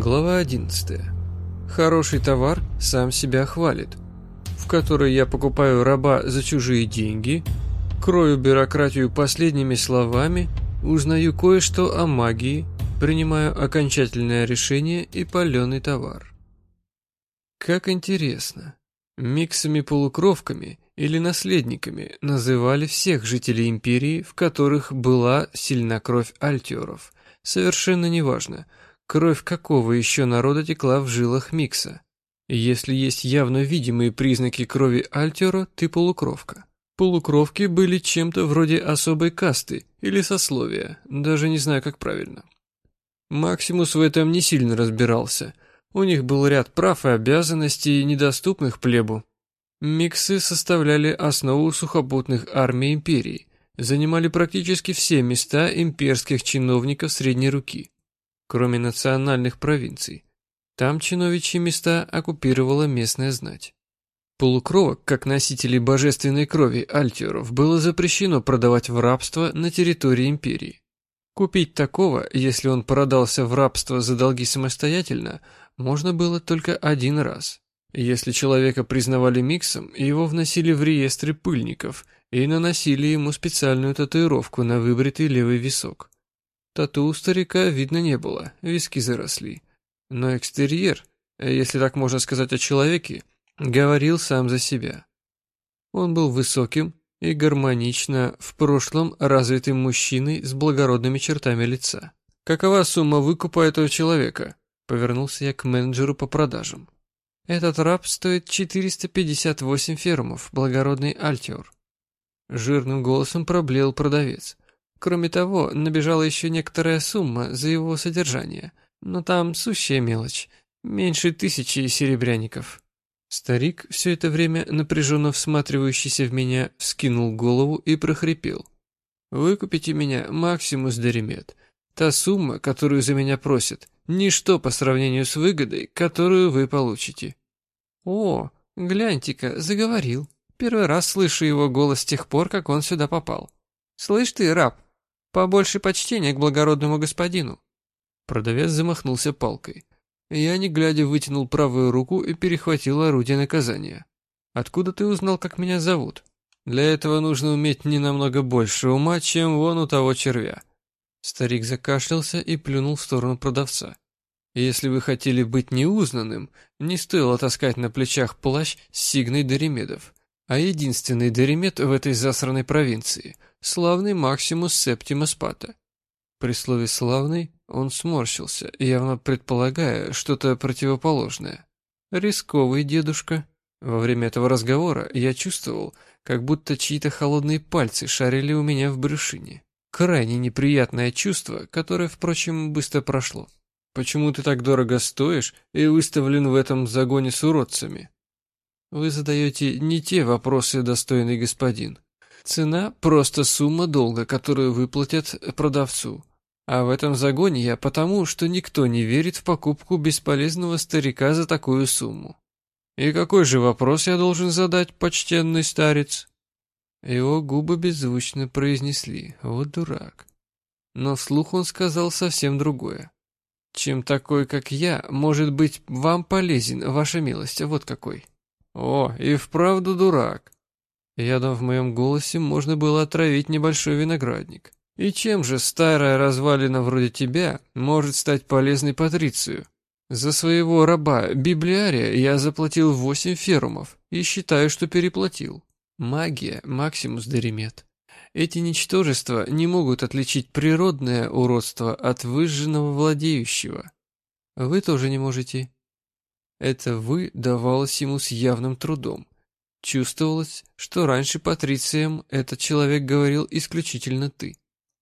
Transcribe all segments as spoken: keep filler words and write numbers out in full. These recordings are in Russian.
Глава одиннадцатая. Хороший товар сам себя хвалит. В которой я покупаю раба за чужие деньги, крою бюрократию последними словами, узнаю кое-что о магии, принимаю окончательное решение и паленый товар. Как интересно. Миксами-полукровками или наследниками называли всех жителей империи, в которых была сильна кровь альтиоров. Совершенно неважно, кровь какого еще народа текла в жилах Микса. Если есть явно видимые признаки крови альтиора, ты полукровка. Полукровки были чем-то вроде особой касты или сословия, даже не знаю, как правильно. Максимус в этом не сильно разбирался. У них был ряд прав и обязанностей, недоступных плебу. Миксы составляли основу сухопутных армий империи, занимали практически все места имперских чиновников средней руки, кроме национальных провинций. Там чиновичьи места оккупировала местная знать. Полукровок, как носителей божественной крови альтиоров, было запрещено продавать в рабство на территории империи. Купить такого, если он продался в рабство за долги самостоятельно, можно было только один раз. Если человека признавали миксом, его вносили в реестры пыльников и наносили ему специальную татуировку на выбритый левый висок. Тату у старика видно не было, виски заросли. Но экстерьер, если так можно сказать о человеке, говорил сам за себя. Он был высоким и гармонично в прошлом развитым мужчиной с благородными чертами лица. «Какова сумма выкупа этого человека?» Повернулся я к менеджеру по продажам. «Этот раб стоит четыреста пятьдесят восемь фермов, благородный альтиор». Жирным голосом проблеял продавец. Кроме того, набежала еще некоторая сумма за его содержание, но там сущая мелочь, меньше тысячи серебряников. Старик, все это время напряженно всматривающийся в меня, вскинул голову и прохрипел. «Выкупите меня, Максимус Деремет. Та сумма, которую за меня просят, ничто по сравнению с выгодой, которую вы получите». «О, гляньте-ка, заговорил. Первый раз слышу его голос с тех пор, как он сюда попал. Слышь ты, раб, побольше почтения к благородному господину». Продавец замахнулся палкой. Я, не глядя, вытянул правую руку и перехватил орудие наказания. «Откуда ты узнал, как меня зовут?» «Для этого нужно уметь не намного больше ума, чем вон у того червя». Старик закашлялся и плюнул в сторону продавца. «Если вы хотели быть неузнанным, не стоило таскать на плечах плащ с сигной Деремедов, а единственный Деремед в этой засранной провинции — славный Максимус Септимус Пата». При слове «славный» он сморщился, явно предполагая что-то противоположное. «Рисковый дедушка». Во время этого разговора я чувствовал, как будто чьи-то холодные пальцы шарили у меня в брюшине. Крайне неприятное чувство, которое, впрочем, быстро прошло. «Почему ты так дорого стоишь и выставлен в этом загоне с уродцами?» «Вы задаете не те вопросы, достойный господин. Цена – просто сумма долга, которую выплатят продавцу. А в этом загоне я потому, что никто не верит в покупку бесполезного старика за такую сумму». «И какой же вопрос я должен задать, почтенный старец?» Его губы беззвучно произнесли: «Вот дурак». Но вслух он сказал совсем другое. «Чем такой, как я, может быть вам полезен, ваша милость, вот какой». «О, и вправду дурак». Ядом в моем голосе можно было отравить небольшой виноградник. «И чем же старая развалина вроде тебя может стать полезной Патрицию? За своего раба Библиария я заплатил восемь ферумов и считаю, что переплатил. Магия, Максимус Деремет. Эти ничтожества не могут отличить природное уродство от выжженного владеющего. Вы тоже не можете». Это «вы» давалось ему с явным трудом. Чувствовалось, что раньше патрициям этот человек говорил исключительно «ты».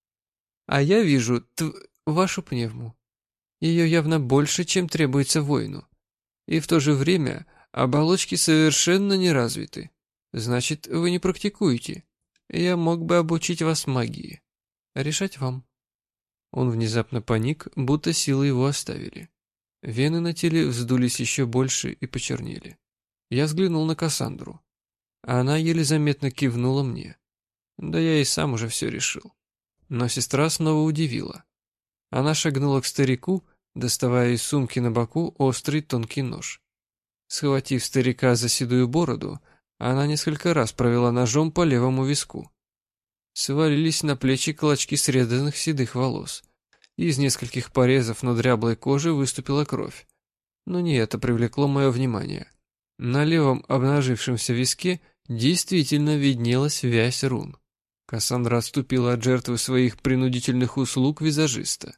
«А я вижу тв... вашу пневму. Ее явно больше, чем требуется воину. И в то же время оболочки совершенно не развиты. Значит, вы не практикуете. Я мог бы обучить вас магии. Решать вам». Он внезапно паник, будто силы его оставили. Вены на теле вздулись еще больше и почернели. Я взглянул на Кассандру. Она еле заметно кивнула мне. Да я и сам уже все решил. Но сестра снова удивила. Она шагнула к старику доставая из сумки на боку острый тонкий нож. Схватив старика за седую бороду, она несколько раз провела ножом по левому виску. Свалились на плечи клочки срезанных седых волос. Из нескольких порезов на дряблой коже выступила кровь. Но не это привлекло мое внимание. На левом обнажившемся виске действительно виднелась вязь рун. Кассандра отступила от жертвы своих принудительных услуг визажиста.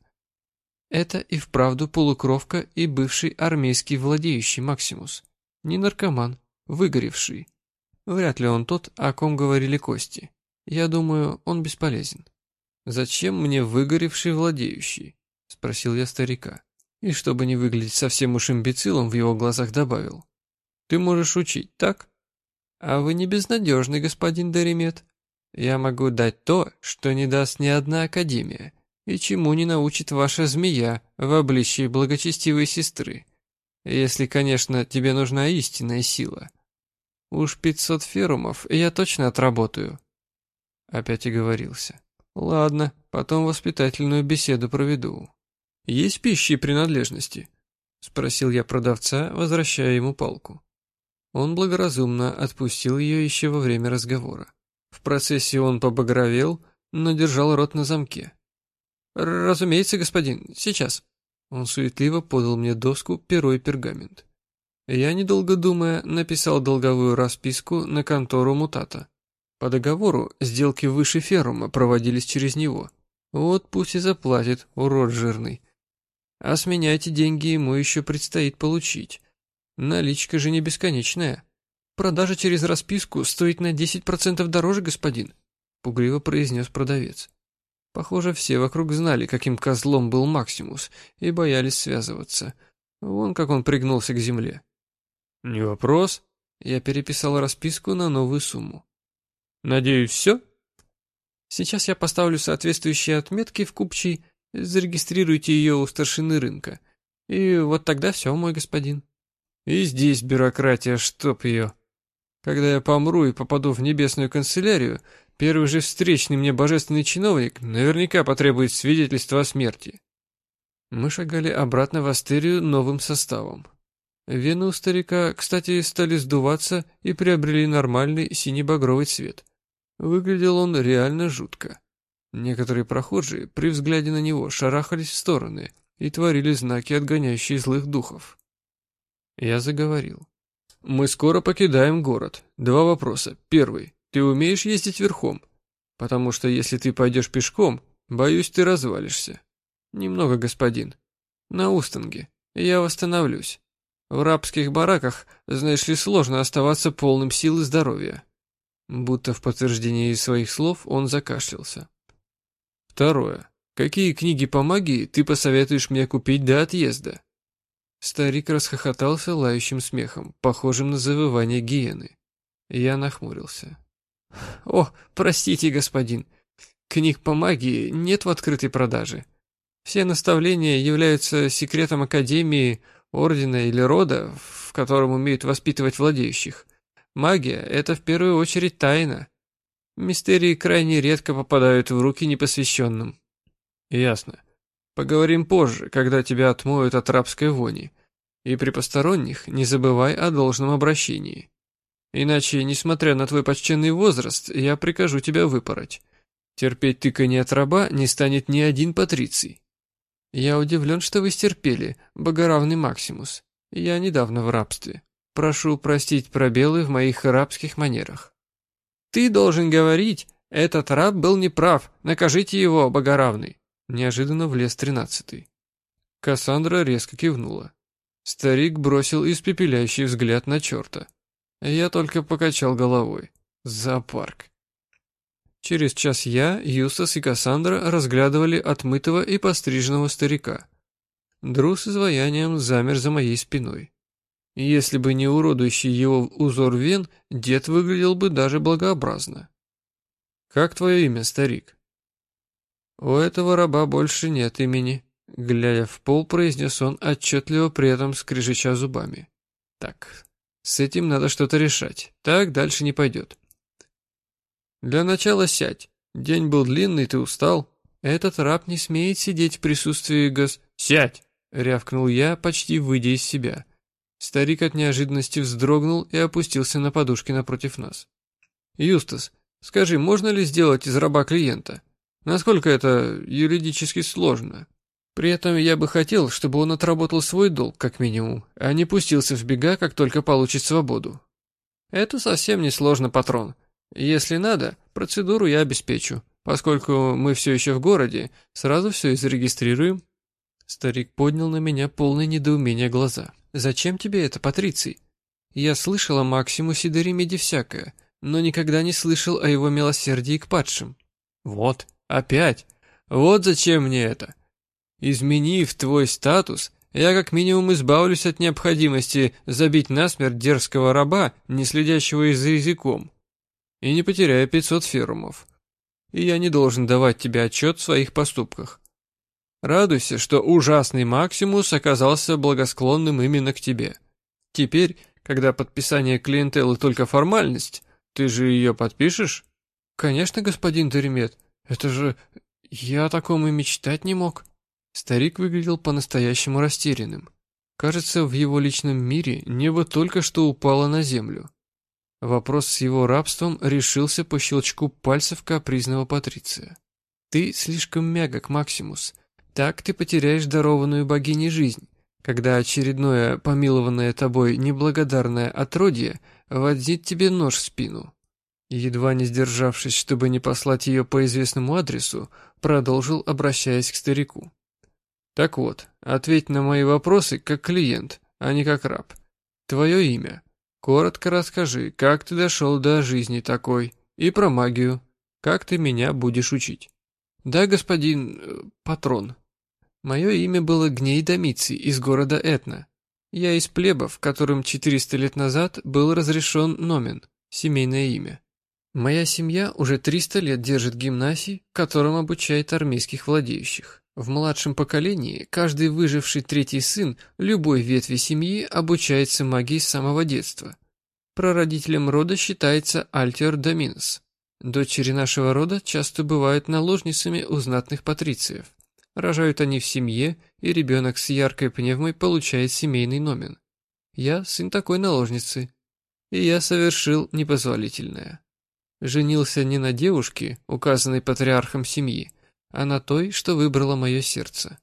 Это и вправду полукровка и бывший армейский владеющий Максимус. Не наркоман, выгоревший. Вряд ли он тот, о ком говорили кости. Я думаю, он бесполезен. «Зачем мне выгоревший владеющий?» — спросил я старика. И чтобы не выглядеть совсем уж имбецилом, в его глазах добавил. «Ты можешь учить, так? А вы не безнадежный, господин Даримет. Я могу дать то, что не даст ни одна академия, и чему не научит ваша змея в обличии благочестивой сестры. Если, конечно, тебе нужна истинная сила. Уж пятьсот ферумов я точно отработаю». Опять оговорился. «Ладно, потом воспитательную беседу проведу». «Есть пищи и принадлежности?» — спросил я продавца, возвращая ему палку. Он благоразумно отпустил ее еще во время разговора. В процессе он побагровел, но держал рот на замке. «Разумеется, господин, сейчас». Он суетливо подал мне доску, перо и пергамент. Я, недолго думая, написал долговую расписку на контору Мутата. По договору сделки выше ферума проводились через него. Вот пусть и заплатит, урод жирный. А с меня эти деньги ему еще предстоит получить. Наличка же не бесконечная. Продажа через расписку стоит на десять процентов дороже, господин, пугливо произнес продавец. Похоже, все вокруг знали, каким козлом был Максимус, и боялись связываться. Вон как он пригнулся к земле. «Не вопрос». Я переписал расписку на новую сумму. «Надеюсь, все?» «Сейчас я поставлю соответствующие отметки в купчей, зарегистрируйте ее у старшины рынка. И вот тогда все, мой господин». «И здесь бюрократия, чтоб ее. Когда я помру и попаду в небесную канцелярию, первый же встречный мне божественный чиновник наверняка потребует свидетельства о смерти». Мы шагали обратно в Астерию новым составом. Вены у старика, кстати, стали сдуваться и приобрели нормальный сине-багровый цвет. Выглядел он реально жутко. Некоторые прохожие при взгляде на него шарахались в стороны и творили знаки, отгоняющие злых духов. Я заговорил. «Мы скоро покидаем город. Два вопроса. Первый. Ты умеешь ездить верхом? Потому что если ты пойдешь пешком, боюсь, ты развалишься». «Немного, господин. На Устанге. Я восстановлюсь. В рабских бараках, знаешь ли, сложно оставаться полным сил и здоровья». Будто в подтверждении своих слов он закашлялся. «Второе. Какие книги по магии ты посоветуешь мне купить до отъезда?» Старик расхохотался лающим смехом, похожим на завывание гиены. Я нахмурился. «О, простите, господин. Книг по магии нет в открытой продаже. Все наставления являются секретом академии, ордена или рода, в котором умеют воспитывать владеющих. Магия — это в первую очередь тайна. Мистерии крайне редко попадают в руки непосвященным». «Ясно. Поговорим позже, когда тебя отмоют от рабской вони. И при посторонних не забывай о должном обращении. Иначе, несмотря на твой почтенный возраст, я прикажу тебя выпороть. Терпеть тыканье от раба не станет ни один патриций». «Я удивлен, что вы стерпели, богоравный Максимус. Я недавно в рабстве. Прошу простить пробелы в моих рабских манерах». «Ты должен говорить, этот раб был неправ, накажите его, богоравный». Неожиданно влез тринадцатый. Кассандра резко кивнула. Старик бросил испепеляющий взгляд на черта. Я только покачал головой. Зоопарк. Через час я, Юстас и Кассандра разглядывали отмытого и постриженного старика. Дру с изваянием замер за моей спиной. Если бы не уродующий его узор вен, дед выглядел бы даже благообразно. «Как твое имя, старик?» «У этого раба больше нет имени», — глядя в пол, произнес он, отчетливо при этом скрежеща зубами. «Так, с этим надо что-то решать. Так дальше не пойдет». «Для начала сядь. День был длинный, ты устал. Этот раб не смеет сидеть в присутствии гос...» «Сядь!» рявкнул я, почти выйдя из себя. Старик от неожиданности вздрогнул и опустился на подушки напротив нас. «Юстас, скажи, можно ли сделать из раба клиента? Насколько это юридически сложно? При этом я бы хотел, чтобы он отработал свой долг, как минимум, а не пустился в бега, как только получит свободу». «Это совсем не сложно, патрон. Если надо, процедуру я обеспечу. Поскольку мы все еще в городе, сразу все и зарегистрируем». Старик поднял на меня полное недоумение глаза. «Зачем тебе это, Патриций? Я слышал о Максимусе Деремиде всякое, но никогда не слышал о его милосердии к падшим». «Вот, опять. Вот зачем мне это. Изменив твой статус, я как минимум избавлюсь от необходимости забить насмерть дерзкого раба, не следящего за языком, и не потеряю пятьсот ферумов. И я не должен давать тебе отчет в своих поступках. Радуйся, что ужасный Максимус оказался благосклонным именно к тебе. Теперь, когда подписание клиентелы только формальность, ты же ее подпишешь?» «Конечно, господин Деремед. Это же... я о таком и мечтать не мог». Старик выглядел по-настоящему растерянным. Кажется, в его личном мире небо только что упало на землю. Вопрос с его рабством решился по щелчку пальцев капризного Патриция. «Ты слишком мягок, Максимус. Так ты потеряешь дарованную богиней жизнь, когда очередное помилованное тобой неблагодарное отродье вонзит тебе нож в спину». Едва не сдержавшись, чтобы не послать ее по известному адресу, продолжил, обращаясь к старику. «Так вот, ответь на мои вопросы как клиент, а не как раб. Твое имя. Коротко расскажи, как ты дошел до жизни такой, и про магию. Как ты меня будешь учить?» «Да, господин... Э, патрон. Мое имя было Гней Домиций из города Этна. Я из плебов, которым четыреста лет назад был разрешен номен, семейное имя. Моя семья уже триста лет держит гимнасий, которым обучает армейских владеющих. В младшем поколении каждый выживший третий сын любой ветви семьи обучается магии с самого детства. Прародителем рода считается Альтер Доминус. Дочери нашего рода часто бывают наложницами у знатных патрициев. Рожают они в семье, и ребенок с яркой пневмой получает семейный номен. Я сын такой наложницы, и я совершил непозволительное. Женился не на девушке, указанной патриархом семьи, а на той, что выбрало мое сердце.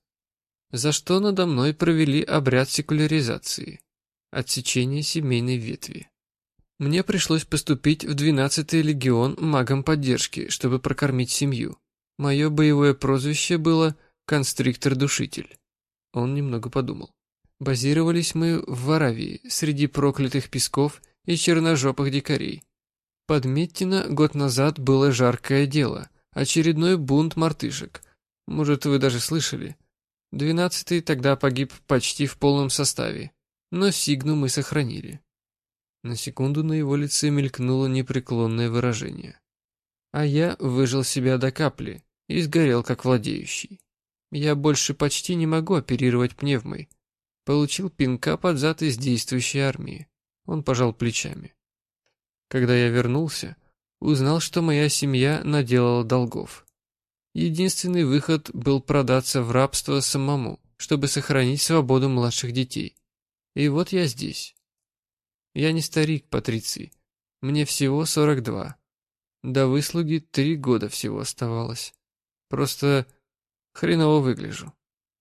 За что надо мной провели обряд секуляризации, отсечения семейной ветви. Мне пришлось поступить в двенадцатый легион магом поддержки, чтобы прокормить семью. Мое боевое прозвище было «Констриктор-душитель». Он немного подумал. Базировались мы в Варавии, среди проклятых песков и черножопых дикарей. Под Меттино год назад было жаркое дело, очередной бунт мартышек. Может, вы даже слышали. Двенадцатый тогда погиб почти в полном составе, но Сигну мы сохранили. На секунду на его лице мелькнуло непреклонное выражение. А я выжил себя до капли и сгорел как владеющий. Я больше почти не могу оперировать пневмой. Получил пинка под зад из действующей армии. Он пожал плечами. Когда я вернулся, узнал, что моя семья наделала долгов. Единственный выход был продаться в рабство самому, чтобы сохранить свободу младших детей. И вот я здесь. Я не старик, Патриций. Мне всего сорок два. До выслуги три года всего оставалось. Просто хреново выгляжу.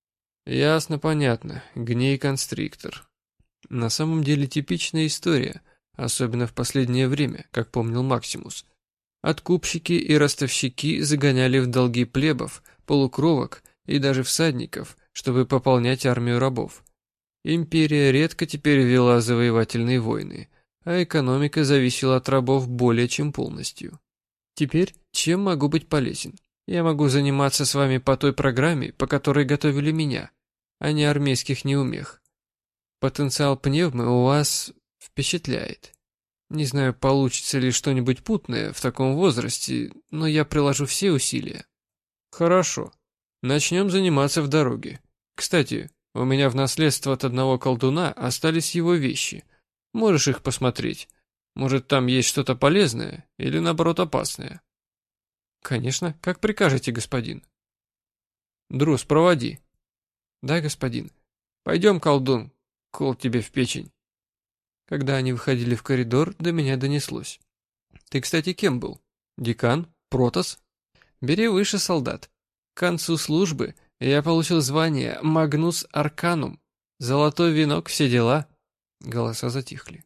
Ясно, понятно. Гней-констриктор. На самом деле типичная история, особенно в последнее время, как помнил Максимус. Откупщики и ростовщики загоняли в долги плебов, полукровок и даже всадников, чтобы пополнять армию рабов. Империя редко теперь вела завоевательные войны, а экономика зависела от рабов более чем полностью. Теперь чем могу быть полезен? Я могу заниматься с вами по той программе, по которой готовили меня, а не армейских неумех. Потенциал пневмы у вас впечатляет. Не знаю, получится ли что-нибудь путное в таком возрасте, но я приложу все усилия. Хорошо. Начнем заниматься в дороге. Кстати, у меня в наследство от одного колдуна остались его вещи. Можешь их посмотреть. Может, там есть что-то полезное или, наоборот, опасное? Конечно, как прикажете, господин. Друз, проводи. Да, господин. Пойдем, колдун, кол тебе в печень. Когда они выходили в коридор, до меня донеслось. Ты, кстати, кем был? Декан? Протос? Бери выше, солдат. К концу службы я получил звание Магнус Арканум. Золотой венок, все дела. Голоса затихли.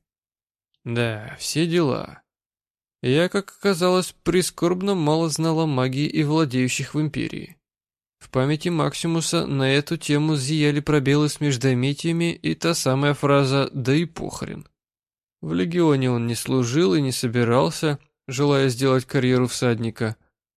Да, все дела. Я, как оказалось, прискорбно мало знал о магии и владеющих в Империи. В памяти Максимуса на эту тему зияли пробелы с междометиями и та самая фраза «да и похрен». В легионе он не служил и не собирался, желая сделать карьеру всадника.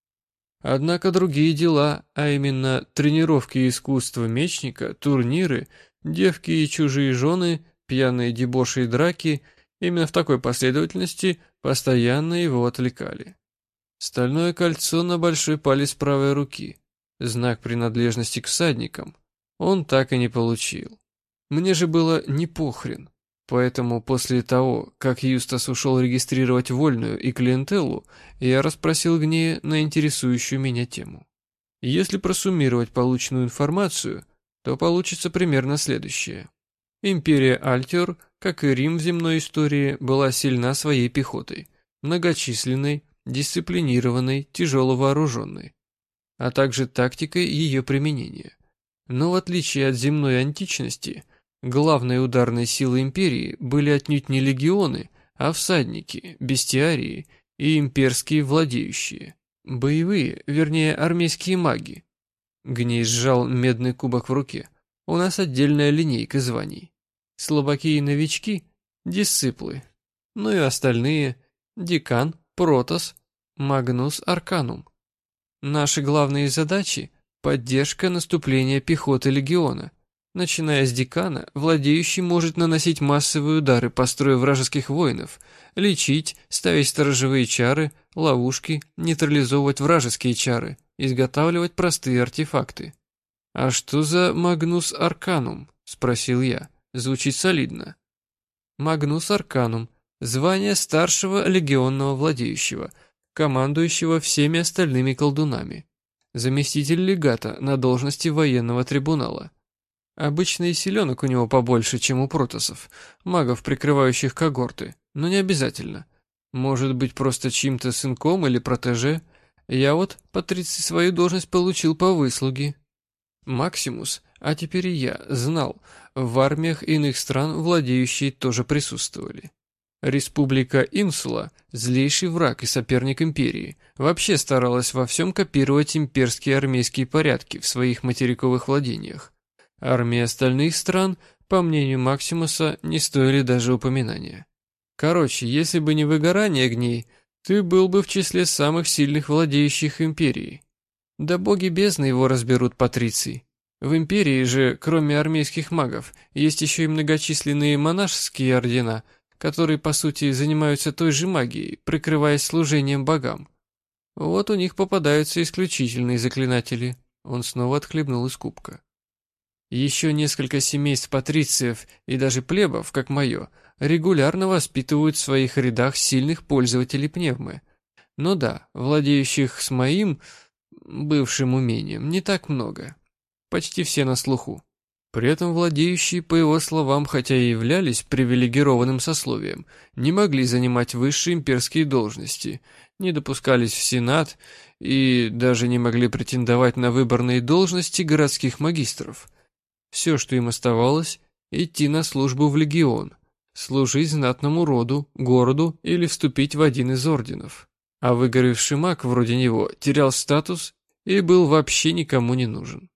Однако другие дела, а именно тренировки и искусство мечника, турниры, девки и чужие жены, пьяные дебоши и драки, именно в такой последовательности постоянно его отвлекали. Стальное кольцо на большой палец правой руки, знак принадлежности к всадникам, он так и не получил. Мне же было не похрен. Поэтому после того, как Юстас ушел регистрировать вольную и клиентеллу, я расспросил Гнея на интересующую меня тему. Если просуммировать полученную информацию, то получится примерно следующее. Империя Альтер, как и Рим в земной истории, была сильна своей пехотой, многочисленной, дисциплинированной, тяжело вооруженной, а также тактикой ее применения. Но в отличие от земной античности, главной ударной силой империи были отнюдь не легионы, а всадники, бестиарии и имперские владеющие. Боевые, вернее армейские маги. Гней сжал медный кубок в руке. У нас отдельная линейка званий. Слабаки и новички – дисциплы. Ну и остальные – декан, протос, магнус арканум. Наши главные задачи – поддержка наступления пехоты легиона. Начиная с декана, владеющий может наносить массовые удары по строю вражеских воинов, лечить, ставить сторожевые чары, ловушки, нейтрализовывать вражеские чары, изготавливать простые артефакты. «А что за Магнус Арканум?» – спросил я. Звучит солидно. Магнус Арканум – звание старшего легионного владеющего, командующего всеми остальными колдунами. Заместитель легата на должности военного трибунала. Обычно и силенок у него побольше, чем у протосов, магов, прикрывающих когорты, но не обязательно. Может быть, просто чьим-то сынком или протеже. Я вот, Патриций, свою должность получил по выслуге. Максимус, а теперь и я, знал, в армиях иных стран владеющие тоже присутствовали. Республика Инсула, злейший враг и соперник империи, вообще старалась во всем копировать имперские армейские порядки в своих материковых владениях. Армии остальных стран, по мнению Максимуса, не стоили даже упоминания. Короче, если бы не выгорание Гней, ты был бы в числе самых сильных владеющих империей. Да боги бездны его разберут, Патриций. В империи же, кроме армейских магов, есть еще и многочисленные монашеские ордена, которые, по сути, занимаются той же магией, прикрываясь служением богам. Вот у них попадаются исключительные заклинатели. Он снова отхлебнул из кубка. Еще несколько семейств патрициев и даже плебов, как мое, регулярно воспитывают в своих рядах сильных пользователей пневмы. Но да, владеющих с моим бывшим умением не так много. Почти все на слуху. При этом владеющие, по его словам, хотя и являлись привилегированным сословием, не могли занимать высшие имперские должности, не допускались в Сенат и даже не могли претендовать на выборные должности городских магистров. Все, что им оставалось, идти на службу в легион, служить знатному роду, городу или вступить в один из орденов. А выгоревший маг вроде него терял статус и был вообще никому не нужен.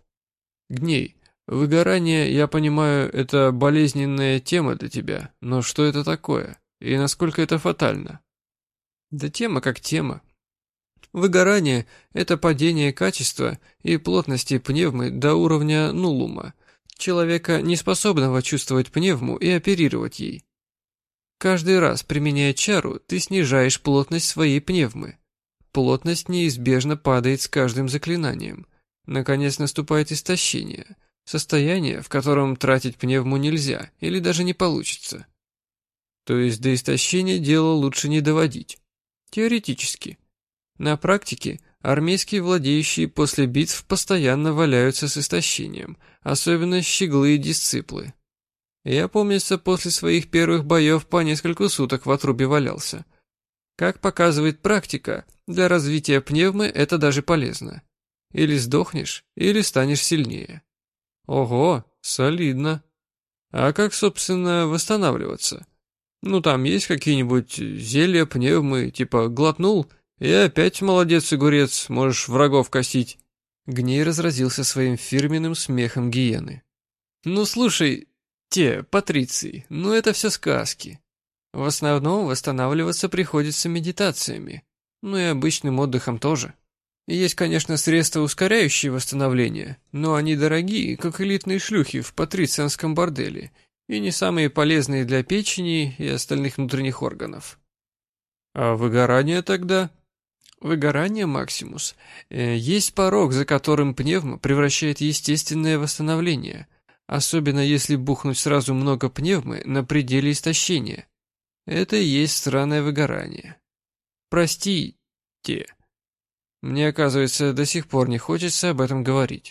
Гней, выгорание, я понимаю, это болезненная тема для тебя, но что это такое и насколько это фатально? Да тема как тема. Выгорание – это падение качества и плотности пневмы до уровня нулума, человека, не способного чувствовать пневму и оперировать ей. Каждый раз, применяя чару, ты снижаешь плотность своей пневмы. Плотность неизбежно падает с каждым заклинанием. Наконец наступает истощение, состояние, в котором тратить пневму нельзя или даже не получится. То есть до истощения дело лучше не доводить. Теоретически. На практике Армейские владеющие после битв постоянно валяются с истощением, особенно щеглы и дисциплы. Я, помнится, после своих первых боев по несколько суток в отрубе валялся. Как показывает практика, для развития пневмы это даже полезно. Или сдохнешь, или станешь сильнее. Ого, солидно. А как, собственно, восстанавливаться? Ну, там есть какие-нибудь зелья, пневмы, типа глотнул, и опять молодец, огурец, можешь врагов косить. Гней разразился своим фирменным смехом гиены. Ну, слушай, те, патриции, ну это все сказки. В основном восстанавливаться приходится медитациями, ну и обычным отдыхом тоже. Есть, конечно, средства, ускоряющие восстановление, но они дорогие, как элитные шлюхи в патрицианском борделе, и не самые полезные для печени и остальных внутренних органов. А выгорание тогда? Выгорание, Максимус. Э, есть порог, за которым пневма превращает естественное восстановление, особенно если бухнуть сразу много пневмы на пределе истощения. Это и есть странное выгорание. Простите. Мне, оказывается, до сих пор не хочется об этом говорить.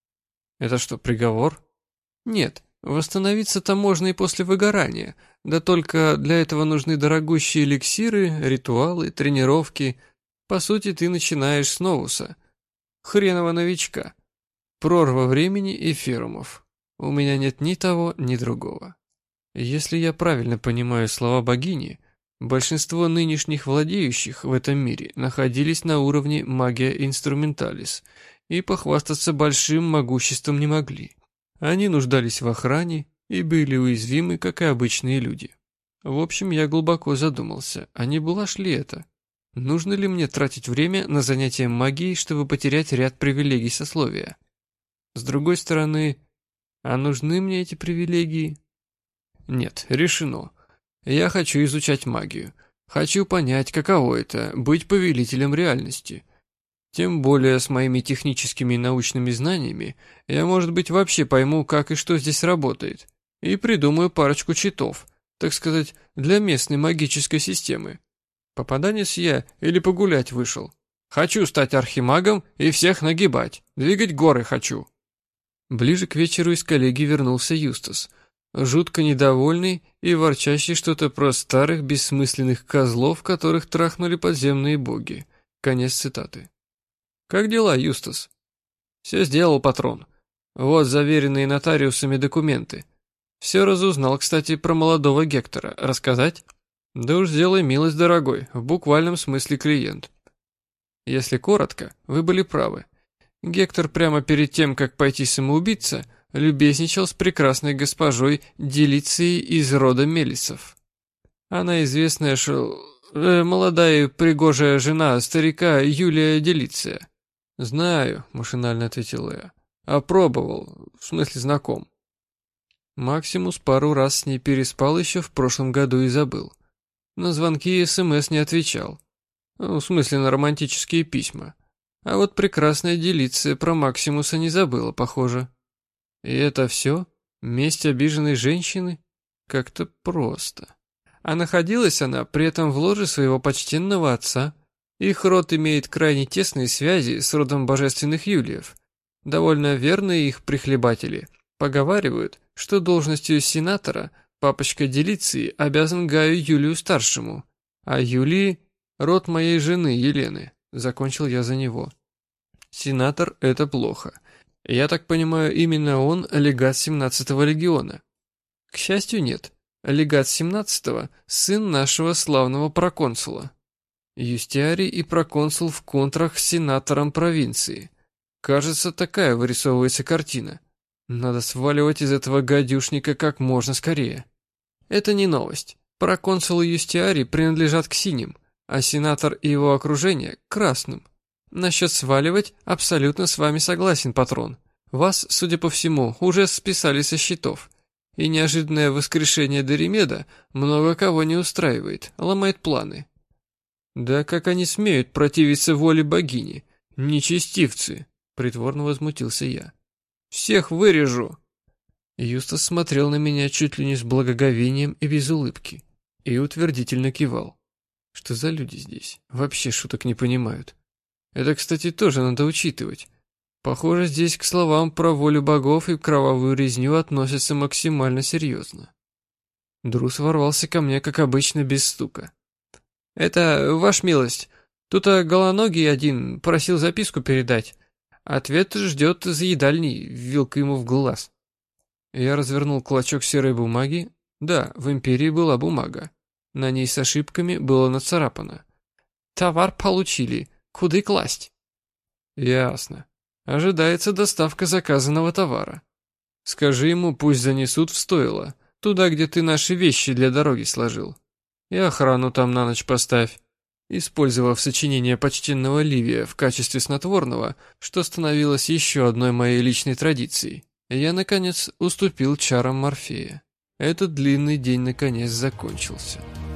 Это что, приговор? Нет, восстановиться-то можно и после выгорания, да только для этого нужны дорогущие эликсиры, ритуалы, тренировки. По сути, ты начинаешь с новуса. Хренового новичка. Прорва времени и ферумов. У меня нет ни того, ни другого. Если я правильно понимаю слова богини, большинство нынешних владеющих в этом мире находились на уровне магия инструменталис и похвастаться большим могуществом не могли. Они нуждались в охране и были уязвимы, как и обычные люди. В общем, я глубоко задумался, а не была ли это? Нужно ли мне тратить время на занятия магией, чтобы потерять ряд привилегий сословия? С другой стороны, а нужны мне эти привилегии? Нет, решено. Я хочу изучать магию. Хочу понять, каково это — быть повелителем реальности. Тем более с моими техническими и научными знаниями я, может быть, вообще пойму, как и что здесь работает, и придумаю парочку читов, так сказать, для местной магической системы. Попаданец я или погулять вышел? Хочу стать архимагом и всех нагибать, двигать горы хочу. Ближе к вечеру из коллегии вернулся Юстас, жутко недовольный и ворчащий что-то про старых бессмысленных козлов, которых трахнули подземные боги. Конец цитаты. «Как дела, Юстас?» «Все сделал, патрон. Вот заверенные нотариусами документы. Все разузнал, кстати, про молодого Гектора. Рассказать?» «Да уж сделай милость, дорогой, в буквальном смысле клиент». «Если коротко, вы были правы. Гектор прямо перед тем, как пойти самоубиться, любезничал с прекрасной госпожой Делицией из рода Мелисов. Она известная шел... Э, молодая и пригожая жена старика Юлия Делиция». «Знаю», — машинально ответил я. «Опробовал, в смысле знаком». Максимус пару раз с ней переспал еще в прошлом году и забыл. На звонки и СМС не отвечал. Ну, в смысле, на романтические письма. А вот прекрасная Делиция про Максимуса не забыла, похоже. И это все? Месть обиженной женщины? Как-то просто. А находилась она при этом в ложе своего почтенного отца. Их род имеет крайне тесные связи с родом божественных Юлиев. Довольно верные их прихлебатели поговаривают, что должностью сенатора папочка Делиции обязан Гаю Юлию-старшему, а Юлии — род моей жены Елены. Закончил я за него. Сенатор — это плохо. Я так понимаю, именно он легат семнадцатого легиона. К счастью, нет. Легат семнадцатого — сын нашего славного проконсула. Юстиарий и проконсул в контрах с сенатором провинции. Кажется, такая вырисовывается картина. Надо сваливать из этого гадюшника как можно скорее. Это не новость. Проконсул и Юстиарий принадлежат к синим, а сенатор и его окружение — к красным. Насчет сваливать абсолютно с вами согласен, патрон. Вас, судя по всему, уже списали со счетов. И неожиданное воскрешение Доримеда много кого не устраивает, ломает планы. Да как они смеют противиться воле богини? Нечестивцы! Притворно возмутился я. Всех вырежу! Юстас смотрел на меня чуть ли не с благоговением и без улыбки. И утвердительно кивал. Что за люди здесь? Вообще шуток не понимают. Это, кстати, тоже надо учитывать. Похоже, здесь к словам про волю богов и кровавую резню относятся максимально серьезно. Друз ворвался ко мне, как обычно, без стука. «Это, ваш милость, тут голоногий один просил записку передать. Ответ ждет за едальней», — вилка ему в глаз. Я развернул клочок серой бумаги. Да, в Империи была бумага. На ней с ошибками было нацарапано: «Товар получили. Куды класть?» «Ясно. Ожидается доставка заказанного товара. Скажи ему, пусть занесут в стойло, туда, где ты наши вещи для дороги сложил. И охрану там на ночь поставь». Использовав сочинение почтенного Ливия в качестве снотворного, что становилось еще одной моей личной традицией, я, наконец, уступил чарам Морфея. Этот длинный день, наконец, закончился.